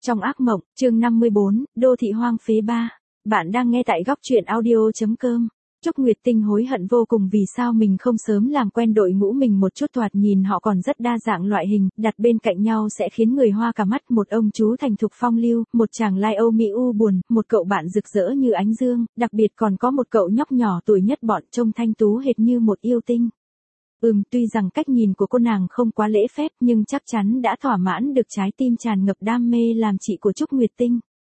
Trong ác mộng, chương 54, đô thị hoang phế 3. Bạn đang nghe tại góc truyện audio.com. Trúc Nguyệt Tinh hối hận vô cùng vì sao mình không sớm làm quen đội ngũ mình một chút, thoạt nhìn họ còn rất đa dạng loại hình, đặt bên cạnh nhau sẽ khiến người hoa cả mắt, một ông chú thành thục phong lưu, một chàng lai âu mỹ u buồn, một cậu bạn rực rỡ như ánh dương, đặc biệt còn có một cậu nhóc nhỏ tuổi nhất bọn trông thanh tú hệt như một yêu tinh. Tuy rằng cách nhìn của cô nàng không quá lễ phép nhưng chắc chắn đã thỏa mãn được trái tim tràn ngập đam mê làm chị của Trúc Nguyệt Tinh.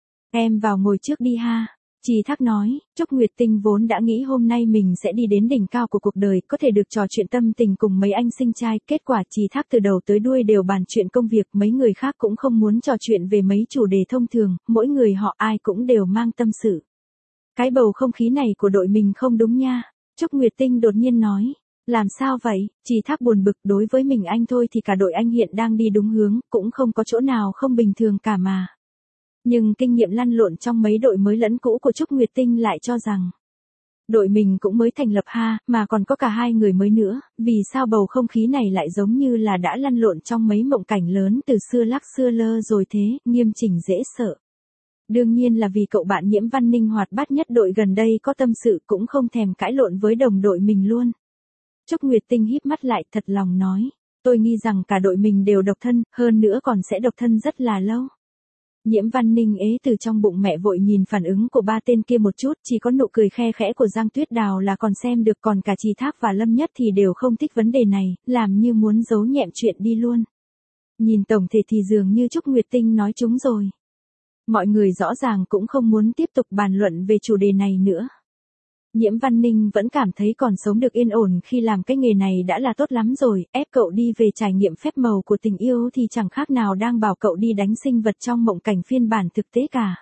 Em vào ngồi trước đi ha. Trì Thác nói. Trúc Nguyệt Tinh vốn đã nghĩ hôm nay mình sẽ đi đến đỉnh cao của cuộc đời, có thể được trò chuyện tâm tình cùng mấy anh sinh trai, kết quả Trì Thác từ đầu tới đuôi đều bàn chuyện công việc, mấy người khác cũng không muốn trò chuyện về mấy chủ đề thông thường, mỗi người họ ai cũng đều mang tâm sự. Cái bầu không khí này của đội mình không đúng nha. Trúc Nguyệt Tinh đột nhiên nói. Làm sao vậy? Trì Thác buồn bực, đối với mình anh thôi thì cả đội anh hiện đang đi đúng hướng, cũng không có chỗ nào không bình thường cả mà. Nhưng kinh nghiệm lăn lộn trong mấy đội mới lẫn cũ của Trúc Nguyệt Tinh lại cho rằng đội mình cũng mới thành lập ha, mà còn có cả hai người mới nữa, vì sao bầu không khí này lại giống như là đã lăn lộn trong mấy mộng cảnh lớn từ xưa lắc xưa lơ rồi thế, nghiêm chỉnh dễ sợ. Đương nhiên là vì cậu bạn Nhiễm Văn Ninh hoạt bát nhất đội gần đây có tâm sự cũng không thèm cãi lộn với đồng đội mình luôn. Trúc Nguyệt Tinh híp mắt lại thật lòng nói, tôi nghi rằng cả đội mình đều độc thân, hơn nữa còn sẽ độc thân rất là lâu. Nhiễm Văn Ninh ế từ trong bụng mẹ vội nhìn phản ứng của ba tên kia một chút, chỉ có nụ cười khe khẽ của Giang Tuyết Đào là còn xem được, còn cả Trì Thác và Lâm Nhất thì đều không thích vấn đề này, làm như muốn giấu nhẹm chuyện đi luôn. Nhìn tổng thể thì dường như Trúc Nguyệt Tinh nói trúng rồi. Mọi người rõ ràng cũng không muốn tiếp tục bàn luận về chủ đề này nữa. Nhiễm Văn Ninh vẫn cảm thấy còn sống được yên ổn khi làm cái nghề này đã là tốt lắm rồi, ép cậu đi về trải nghiệm phép màu của tình yêu thì chẳng khác nào đang bảo cậu đi đánh sinh vật trong mộng cảnh phiên bản thực tế cả.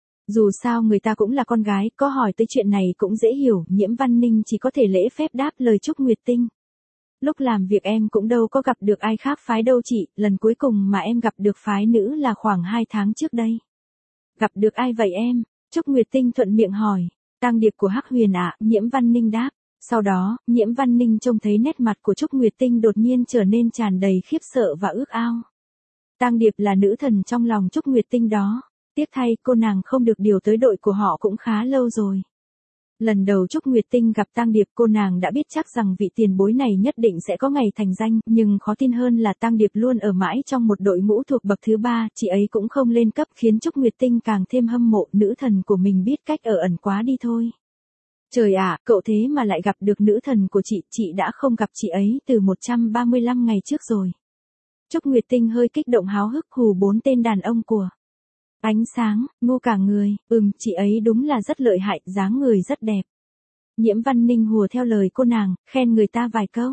Dù sao người ta cũng là con gái, có hỏi tới chuyện này cũng dễ hiểu, Nhiễm Văn Ninh chỉ có thể lễ phép đáp lời Trúc Nguyệt Tinh. Lúc làm việc em cũng đâu có gặp được ai khác phái đâu chị, lần cuối cùng mà em gặp được phái nữ là khoảng 2 tháng trước đây. Gặp được ai vậy em? Trúc Nguyệt Tinh thuận miệng hỏi. Tang Điệp của Hắc Huyền ạ, Nhiễm Văn Ninh đáp. Sau đó, Nhiễm Văn Ninh trông thấy nét mặt của Trúc Nguyệt Tinh đột nhiên trở nên tràn đầy khiếp sợ và ước ao. Tang Điệp là nữ thần trong lòng Trúc Nguyệt Tinh đó. Tiếc thay, cô nàng không được điều tới đội của họ cũng khá lâu rồi. Lần đầu Trúc Nguyệt Tinh gặp Tang Điệp, cô nàng đã biết chắc rằng vị tiền bối này nhất định sẽ có ngày thành danh, nhưng khó tin hơn là Tang Điệp luôn ở mãi trong một đội ngũ thuộc bậc thứ 3, chị ấy cũng không lên cấp, khiến Trúc Nguyệt Tinh càng thêm hâm mộ, nữ thần của mình biết cách ở ẩn quá đi thôi. Trời ạ, cậu thế mà lại gặp được nữ thần của chị đã không gặp chị ấy từ 135 ngày trước rồi. Trúc Nguyệt Tinh hơi kích động háo hức hù 4 tên đàn ông của Ánh Sáng, ngu cả người, chị ấy đúng là rất lợi hại, dáng người rất đẹp. Nhiễm Văn Ninh hùa theo lời cô nàng, khen người ta vài câu.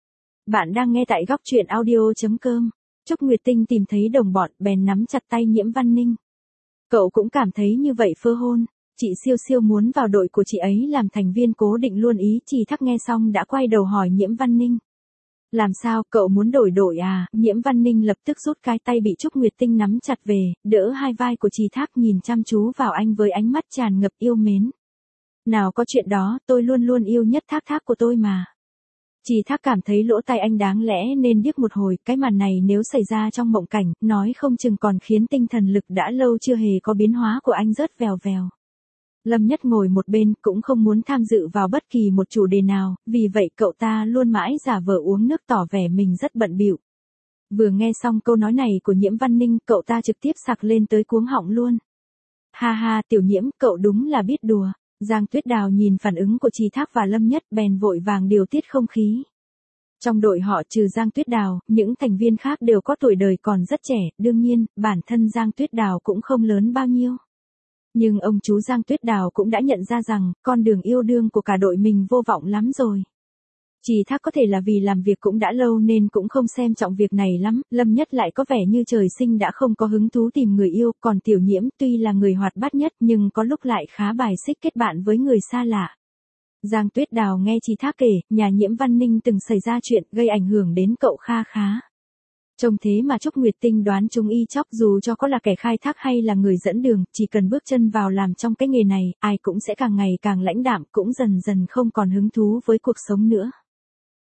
Bạn đang nghe tại góc truyện audio.com. Trúc Nguyệt Tinh tìm thấy đồng bọn, bèn nắm chặt tay Nhiễm Văn Ninh. Cậu cũng cảm thấy như vậy phơ hôn, chị siêu siêu muốn vào đội của chị ấy làm thành viên cố định luôn ý. Trì Thác nghe xong đã quay đầu hỏi Nhiễm Văn Ninh. Làm sao, cậu muốn đổi đội à? Nhiễm Văn Ninh lập tức rút cái tay bị Trúc Nguyệt Tinh nắm chặt về, đỡ hai vai của Trì Thác, nhìn chăm chú vào anh với ánh mắt tràn ngập yêu mến. Nào có chuyện đó, tôi luôn luôn yêu nhất Thác của tôi mà. Trì Thác cảm thấy lỗ tai anh đáng lẽ nên điếc một hồi, cái màn này nếu xảy ra trong mộng cảnh, nói không chừng còn khiến tinh thần lực đã lâu chưa hề có biến hóa của anh rớt vèo vèo. Lâm Nhất ngồi một bên cũng không muốn tham dự vào bất kỳ một chủ đề nào, vì vậy cậu ta luôn mãi giả vờ uống nước tỏ vẻ mình rất bận bịu. Vừa nghe xong câu nói này của Nhiễm Văn Ninh, cậu ta trực tiếp sặc lên tới cuống họng luôn. Ha ha, Tiểu Nhiễm, cậu đúng là biết đùa. Giang Tuyết Đào nhìn phản ứng của Trì Thác và Lâm Nhất bèn vội vàng điều tiết không khí. Trong đội họ trừ Giang Tuyết Đào, những thành viên khác đều có tuổi đời còn rất trẻ, đương nhiên, bản thân Giang Tuyết Đào cũng không lớn bao nhiêu. Nhưng ông chú Giang Tuyết Đào cũng đã nhận ra rằng, con đường yêu đương của cả đội mình vô vọng lắm rồi. Trì Thác có thể là vì làm việc cũng đã lâu nên cũng không xem trọng việc này lắm, Lâm Nhất lại có vẻ như trời sinh đã không có hứng thú tìm người yêu, còn Tiểu Nhiễm tuy là người hoạt bát nhất nhưng có lúc lại khá bài xích kết bạn với người xa lạ. Giang Tuyết Đào nghe Trì Thác kể, nhà Nhiễm Văn Ninh từng xảy ra chuyện gây ảnh hưởng đến cậu kha khá. Trông thế mà Trúc Nguyệt Tinh đoán chúng y chóc, dù cho có là kẻ khai thác hay là người dẫn đường, chỉ cần bước chân vào làm trong cái nghề này, ai cũng sẽ càng ngày càng lãnh đạm, cũng dần dần không còn hứng thú với cuộc sống nữa.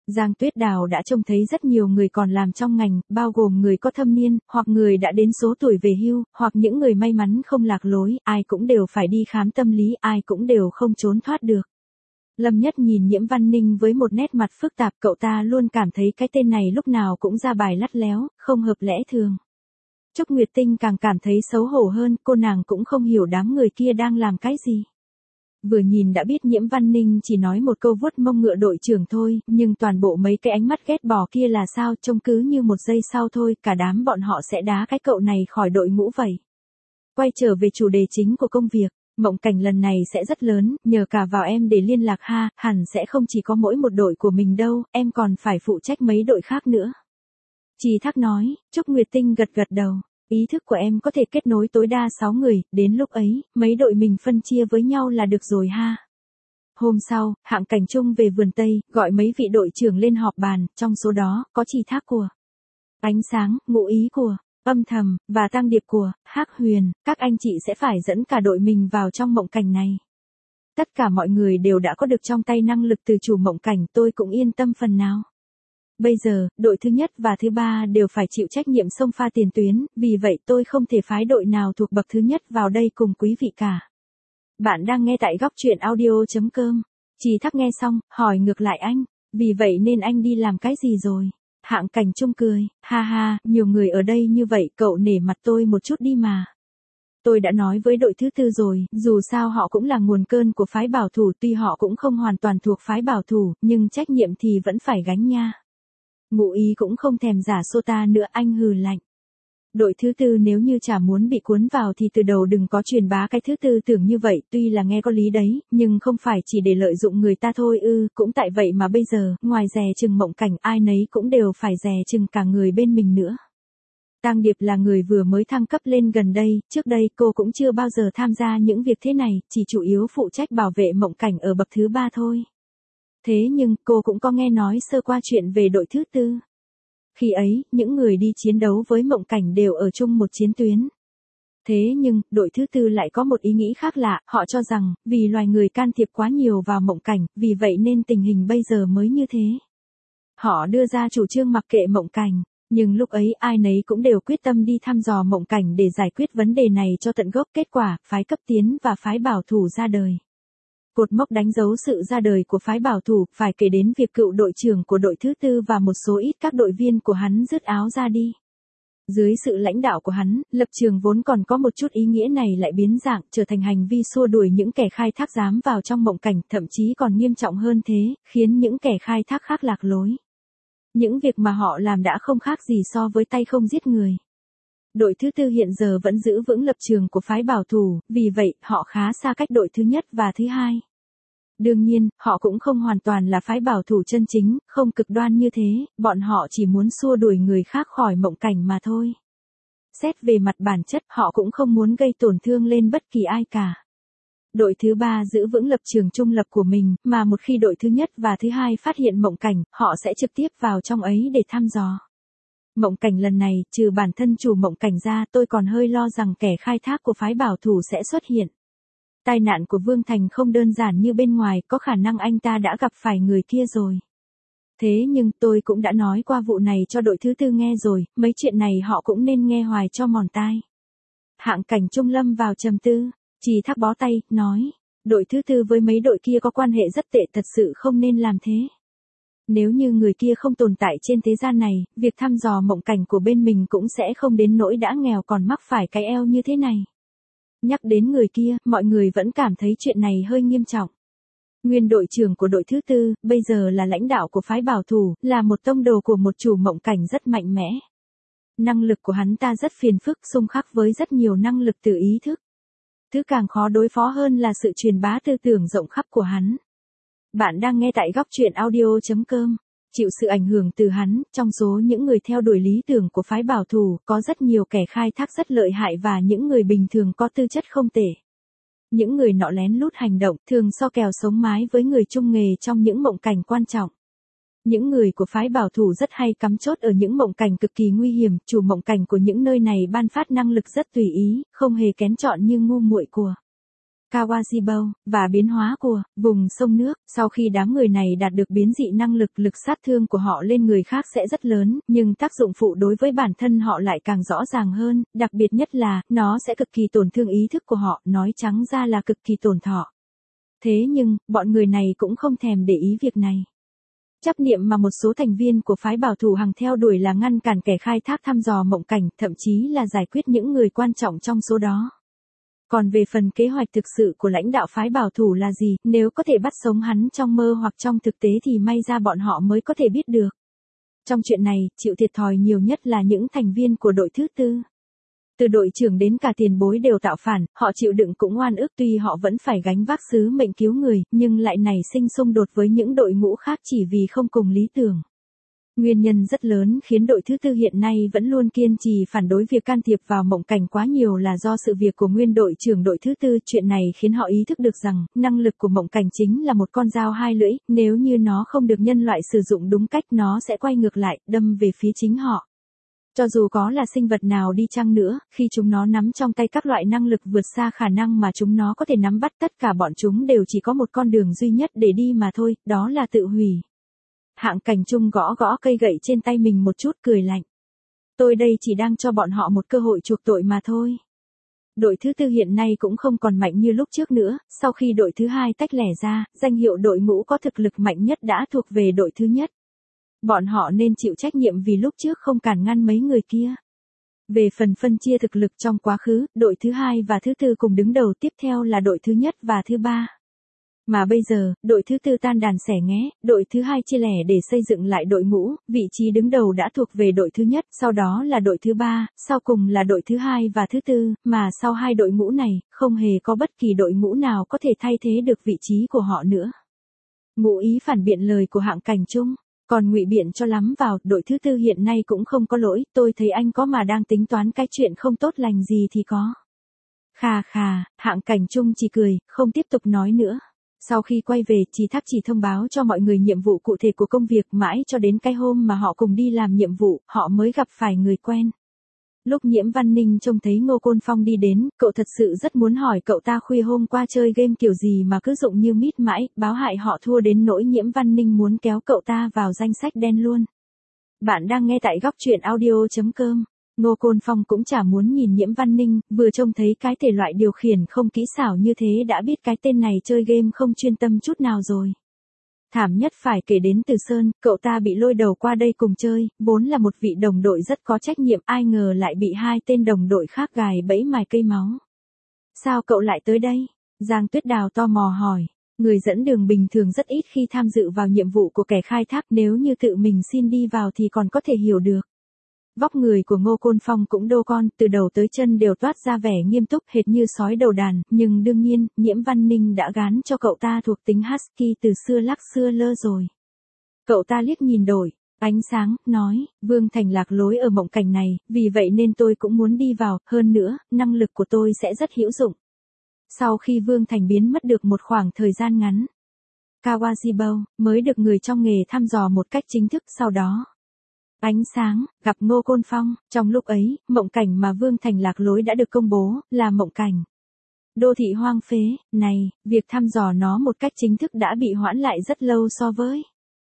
Giang Tuyết Đào đã trông thấy rất nhiều người còn làm trong ngành, bao gồm người có thâm niên, hoặc người đã đến số tuổi về hưu, hoặc những người may mắn không lạc lối, ai cũng đều phải đi khám tâm lý, ai cũng đều không trốn thoát được. Lâm Nhất nhìn Nhiễm Văn Ninh với một nét mặt phức tạp, cậu ta luôn cảm thấy cái tên này lúc nào cũng ra bài lắt léo, không hợp lẽ thường. Trúc Nguyệt Tinh càng cảm thấy xấu hổ hơn, cô nàng cũng không hiểu đám người kia đang làm cái gì. Vừa nhìn đã biết Nhiễm Văn Ninh chỉ nói một câu vuốt mông ngựa đội trưởng thôi, nhưng toàn bộ mấy cái ánh mắt ghét bỏ kia là sao, trông cứ như một giây sau thôi, cả đám bọn họ sẽ đá cái cậu này khỏi đội ngũ vậy. Quay trở về chủ đề chính của công việc, Mộng Cảnh lần này sẽ rất lớn, nhờ cả vào em để liên lạc ha, hẳn sẽ không chỉ có mỗi một đội của mình đâu, em còn phải phụ trách mấy đội khác nữa. Trì Thác nói. Trúc Nguyệt Tinh gật gật đầu. Ý thức của em có thể kết nối tối đa 6 người, đến lúc ấy, mấy đội mình phân chia với nhau là được rồi ha. Hôm sau, Hạng Cảnh Trung về vườn Tây, gọi mấy vị đội trưởng lên họp bàn, trong số đó, có Trì Thác của Ánh Sáng, Ngụ Ý của Âm Thầm, và Tăng Điệp của Hắc Huyền, các anh chị sẽ phải dẫn cả đội mình vào trong mộng cảnh này. Tất cả mọi người đều đã có được trong tay năng lực từ chủ mộng cảnh, tôi cũng yên tâm phần nào. Bây giờ, đội thứ nhất và thứ ba đều phải chịu trách nhiệm xông pha tiền tuyến, vì vậy tôi không thể phái đội nào thuộc bậc thứ nhất vào đây cùng quý vị cả. Bạn đang nghe tại góc truyện audio.com. Trì Thác nghe xong, hỏi ngược lại anh, vì vậy nên anh đi làm cái gì rồi? Hạng Cảnh Trung cười, ha ha, nhiều người ở đây như vậy, cậu nể mặt tôi một chút đi mà. Tôi đã nói với đội thứ tư rồi, dù sao họ cũng là nguồn cơn của phái bảo thủ, tuy họ cũng không hoàn toàn thuộc phái bảo thủ, nhưng trách nhiệm thì vẫn phải gánh nha. Ngụ Ý cũng không thèm giả sota nữa, anh hừ lạnh. Đội thứ tư nếu như chả muốn bị cuốn vào thì từ đầu đừng có truyền bá cái thứ tư tưởng như vậy, tuy là nghe có lý đấy, nhưng không phải chỉ để lợi dụng người ta thôi cũng tại vậy mà bây giờ, ngoài dè chừng mộng cảnh ai nấy cũng đều phải dè chừng cả người bên mình nữa. Tang Điệp là người vừa mới thăng cấp lên gần đây, trước đây cô cũng chưa bao giờ tham gia những việc thế này, chỉ chủ yếu phụ trách bảo vệ mộng cảnh ở bậc thứ ba thôi. Thế nhưng, cô cũng có nghe nói sơ qua chuyện về đội thứ tư. Khi ấy, những người đi chiến đấu với mộng cảnh đều ở chung một chiến tuyến. Thế nhưng, đội thứ tư lại có một ý nghĩ khác lạ, họ cho rằng, vì loài người can thiệp quá nhiều vào mộng cảnh, vì vậy nên tình hình bây giờ mới như thế. Họ đưa ra chủ trương mặc kệ mộng cảnh, nhưng lúc ấy ai nấy cũng đều quyết tâm đi thăm dò mộng cảnh để giải quyết vấn đề này cho tận gốc. Kết quả, phái cấp tiến và phái bảo thủ ra đời. Cột mốc đánh dấu sự ra đời của phái bảo thủ, phải kể đến việc cựu đội trưởng của đội thứ tư và một số ít các đội viên của hắn rứt áo ra đi. Dưới sự lãnh đạo của hắn, lập trường vốn còn có một chút ý nghĩa này lại biến dạng, trở thành hành vi xua đuổi những kẻ khai thác dám vào trong mộng cảnh, thậm chí còn nghiêm trọng hơn thế, khiến những kẻ khai thác khác lạc lối. Những việc mà họ làm đã không khác gì so với tay không giết người. Đội thứ tư hiện giờ vẫn giữ vững lập trường của phái bảo thủ, vì vậy, họ khá xa cách đội thứ nhất và thứ hai. Đương nhiên, họ cũng không hoàn toàn là phái bảo thủ chân chính, không cực đoan như thế, bọn họ chỉ muốn xua đuổi người khác khỏi mộng cảnh mà thôi. Xét về mặt bản chất, họ cũng không muốn gây tổn thương lên bất kỳ ai cả. Đội thứ ba giữ vững lập trường trung lập của mình, mà một khi đội thứ nhất và thứ hai phát hiện mộng cảnh, họ sẽ trực tiếp vào trong ấy để thăm dò. Mộng cảnh lần này, trừ bản thân chủ mộng cảnh ra, tôi còn hơi lo rằng kẻ khai thác của phái bảo thủ sẽ xuất hiện. Tai nạn của Vương Thành không đơn giản như bên ngoài, có khả năng anh ta đã gặp phải người kia rồi. Thế nhưng, tôi cũng đã nói qua vụ này cho đội thứ tư nghe rồi, mấy chuyện này họ cũng nên nghe hoài cho mòn tai. Hạng Cảnh Trung lâm vào trầm tư, Trì Thác bó tay, nói, đội thứ tư với mấy đội kia có quan hệ rất tệ, thật sự không nên làm thế. Nếu như người kia không tồn tại trên thế gian này, việc thăm dò mộng cảnh của bên mình cũng sẽ không đến nỗi đã nghèo còn mắc phải cái eo như thế này. Nhắc đến người kia, mọi người vẫn cảm thấy chuyện này hơi nghiêm trọng. Nguyên đội trưởng của đội thứ tư, bây giờ là lãnh đạo của phái bảo thủ, là một tông đồ của một chủ mộng cảnh rất mạnh mẽ. Năng lực của hắn ta rất phiền phức, xung khắc với rất nhiều năng lực từ ý thức. Thứ càng khó đối phó hơn là sự truyền bá tư tưởng rộng khắp của hắn. Bạn đang nghe tại góc truyện audio.com. Chịu sự ảnh hưởng từ hắn, trong số những người theo đuổi lý tưởng của phái bảo thủ, có rất nhiều kẻ khai thác rất lợi hại và những người bình thường có tư chất không tệ. Những người nọ lén lút hành động, thường so kèo sống mái với người chung nghề trong những mộng cảnh quan trọng. Những người của phái bảo thủ rất hay cắm chốt ở những mộng cảnh cực kỳ nguy hiểm, chủ mộng cảnh của những nơi này ban phát năng lực rất tùy ý, không hề kén chọn như ngu muội của Kawajibao, và biến hóa của vùng sông nước. Sau khi đám người này đạt được biến dị năng lực, lực sát thương của họ lên người khác sẽ rất lớn, nhưng tác dụng phụ đối với bản thân họ lại càng rõ ràng hơn, đặc biệt nhất là, nó sẽ cực kỳ tổn thương ý thức của họ, nói trắng ra là cực kỳ tổn thọ. Thế nhưng, bọn người này cũng không thèm để ý việc này. Chấp niệm mà một số thành viên của phái bảo thủ hằng theo đuổi là ngăn cản kẻ khai thác thăm dò mộng cảnh, thậm chí là giải quyết những người quan trọng trong số đó. Còn về phần kế hoạch thực sự của lãnh đạo phái bảo thủ là gì, nếu có thể bắt sống hắn trong mơ hoặc trong thực tế thì may ra bọn họ mới có thể biết được. Trong chuyện này, chịu thiệt thòi nhiều nhất là những thành viên của đội thứ tư. Từ đội trưởng đến cả tiền bối đều tạo phản, họ chịu đựng cũng oan ức, tuy họ vẫn phải gánh vác sứ mệnh cứu người, nhưng lại nảy sinh xung đột với những đội ngũ khác chỉ vì không cùng lý tưởng. Nguyên nhân rất lớn khiến đội thứ tư hiện nay vẫn luôn kiên trì phản đối việc can thiệp vào mộng cảnh quá nhiều là do sự việc của nguyên đội trưởng đội thứ tư. Chuyện này khiến họ ý thức được rằng, năng lực của mộng cảnh chính là một con dao hai lưỡi, nếu như nó không được nhân loại sử dụng đúng cách nó sẽ quay ngược lại, đâm về phía chính họ. Cho dù có là sinh vật nào đi chăng nữa, khi chúng nó nắm trong tay các loại năng lực vượt xa khả năng mà chúng nó có thể nắm bắt, tất cả bọn chúng đều chỉ có một con đường duy nhất để đi mà thôi, đó là tự hủy. Hạng Cảnh Trung gõ gõ cây gậy trên tay mình một chút, cười lạnh. Tôi đây chỉ đang cho bọn họ một cơ hội chuộc tội mà thôi. Đội thứ tư hiện nay cũng không còn mạnh như lúc trước nữa, sau khi đội thứ hai tách lẻ ra, danh hiệu đội ngũ có thực lực mạnh nhất đã thuộc về đội thứ nhất. Bọn họ nên chịu trách nhiệm vì lúc trước không cản ngăn mấy người kia. Về phần phân chia thực lực trong quá khứ, đội thứ hai và thứ tư cùng đứng đầu, tiếp theo là đội thứ nhất và thứ ba. Mà bây giờ, đội thứ tư tan đàn xẻ nghé, đội thứ hai chia lẻ để xây dựng lại đội ngũ, vị trí đứng đầu đã thuộc về đội thứ nhất, sau đó là đội thứ ba, sau cùng là đội thứ hai và thứ tư, mà sau hai đội ngũ này, không hề có bất kỳ đội ngũ nào có thể thay thế được vị trí của họ nữa. Ngụ ý phản biện lời của Hạng Cảnh Trung, còn ngụy biện cho lắm vào, đội thứ tư hiện nay cũng không có lỗi, tôi thấy anh có mà đang tính toán cái chuyện không tốt lành gì thì có. Khà khà, Hạng Cảnh Trung chỉ cười, không tiếp tục nói nữa. Sau khi quay về, Trì Thác chỉ thông báo cho mọi người nhiệm vụ cụ thể của công việc, mãi cho đến cái hôm mà họ cùng đi làm nhiệm vụ, họ mới gặp phải người quen. Lúc Nhiễm Văn Ninh trông thấy Ngô Côn Phong đi đến, cậu thật sự rất muốn hỏi cậu ta khuya hôm qua chơi game kiểu gì mà cứ dụng như mít mãi, báo hại họ thua đến nỗi Nhiễm Văn Ninh muốn kéo cậu ta vào danh sách đen luôn. Bạn đang nghe tại góc truyện audio.com. Ngô Côn Phong cũng chả muốn nhìn Nhiễm Văn Ninh, vừa trông thấy cái thể loại điều khiển không kỹ xảo như thế đã biết cái tên này chơi game không chuyên tâm chút nào rồi. Thảm nhất phải kể đến Từ Sơn, cậu ta bị lôi đầu qua đây cùng chơi, vốn là một vị đồng đội rất có trách nhiệm, ai ngờ lại bị hai tên đồng đội khác gài bẫy mài cây máu. Sao cậu lại tới đây? Giang Tuyết Đào tò mò hỏi. Người dẫn đường bình thường rất ít khi tham dự vào nhiệm vụ của kẻ khai thác, nếu như tự mình xin đi vào thì còn có thể hiểu được. Vóc người của Ngô Côn Phong cũng đô con, từ đầu tới chân đều toát ra vẻ nghiêm túc hệt như sói đầu đàn, nhưng đương nhiên, Nhiễm Văn Ninh đã gán cho cậu ta thuộc tính husky từ xưa lắc xưa lơ rồi. Cậu ta liếc nhìn đổi ánh sáng, nói, Vương Thành lạc lối ở mộng cảnh này, vì vậy nên tôi cũng muốn đi vào, hơn nữa, năng lực của tôi sẽ rất hữu dụng. Sau khi Vương Thành biến mất được một khoảng thời gian ngắn, Kawajibao mới được người trong nghề thăm dò một cách chính thức sau đó. Ánh sáng, gặp Ngô Côn Phong, trong lúc ấy, mộng cảnh mà Vương Thành lạc lối đã được công bố, là mộng cảnh đô thị hoang phế, này, việc thăm dò nó một cách chính thức đã bị hoãn lại rất lâu so với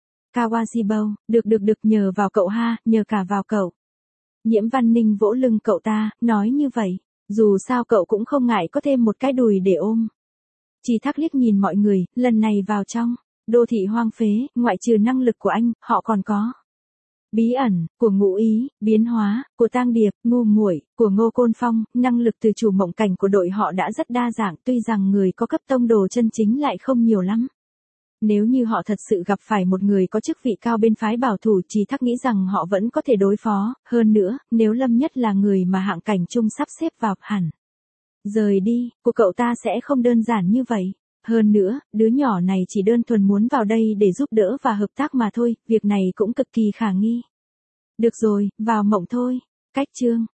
Kawajibao, được nhờ vào cậu ha, nhờ cả vào cậu. Nhiễm Văn Ninh vỗ lưng cậu ta, nói như vậy, dù sao cậu cũng không ngại có thêm một cái đùi để ôm. Trì Thác liếc nhìn mọi người, lần này vào trong đô thị hoang phế, ngoại trừ năng lực của anh, họ còn có bí ẩn của Ngũ Ý, biến hóa của Tang Điệp, Ngu Muội của Ngô Côn Phong, năng lực từ chủ mộng cảnh của đội họ đã rất đa dạng, tuy rằng người có cấp tông đồ chân chính lại không nhiều lắm. Nếu như họ thật sự gặp phải một người có chức vị cao bên phái bảo thủ, Trì Thác nghĩ rằng họ vẫn có thể đối phó, hơn nữa, nếu Lâm Nhất là người mà Hạng Cảnh Trung sắp xếp vào, hẳn rời đi của cậu ta sẽ không đơn giản như vậy. Hơn nữa, đứa nhỏ này chỉ đơn thuần muốn vào đây để giúp đỡ và hợp tác mà thôi, việc này cũng cực kỳ khả nghi. Được rồi, vào mộng thôi. Cách chương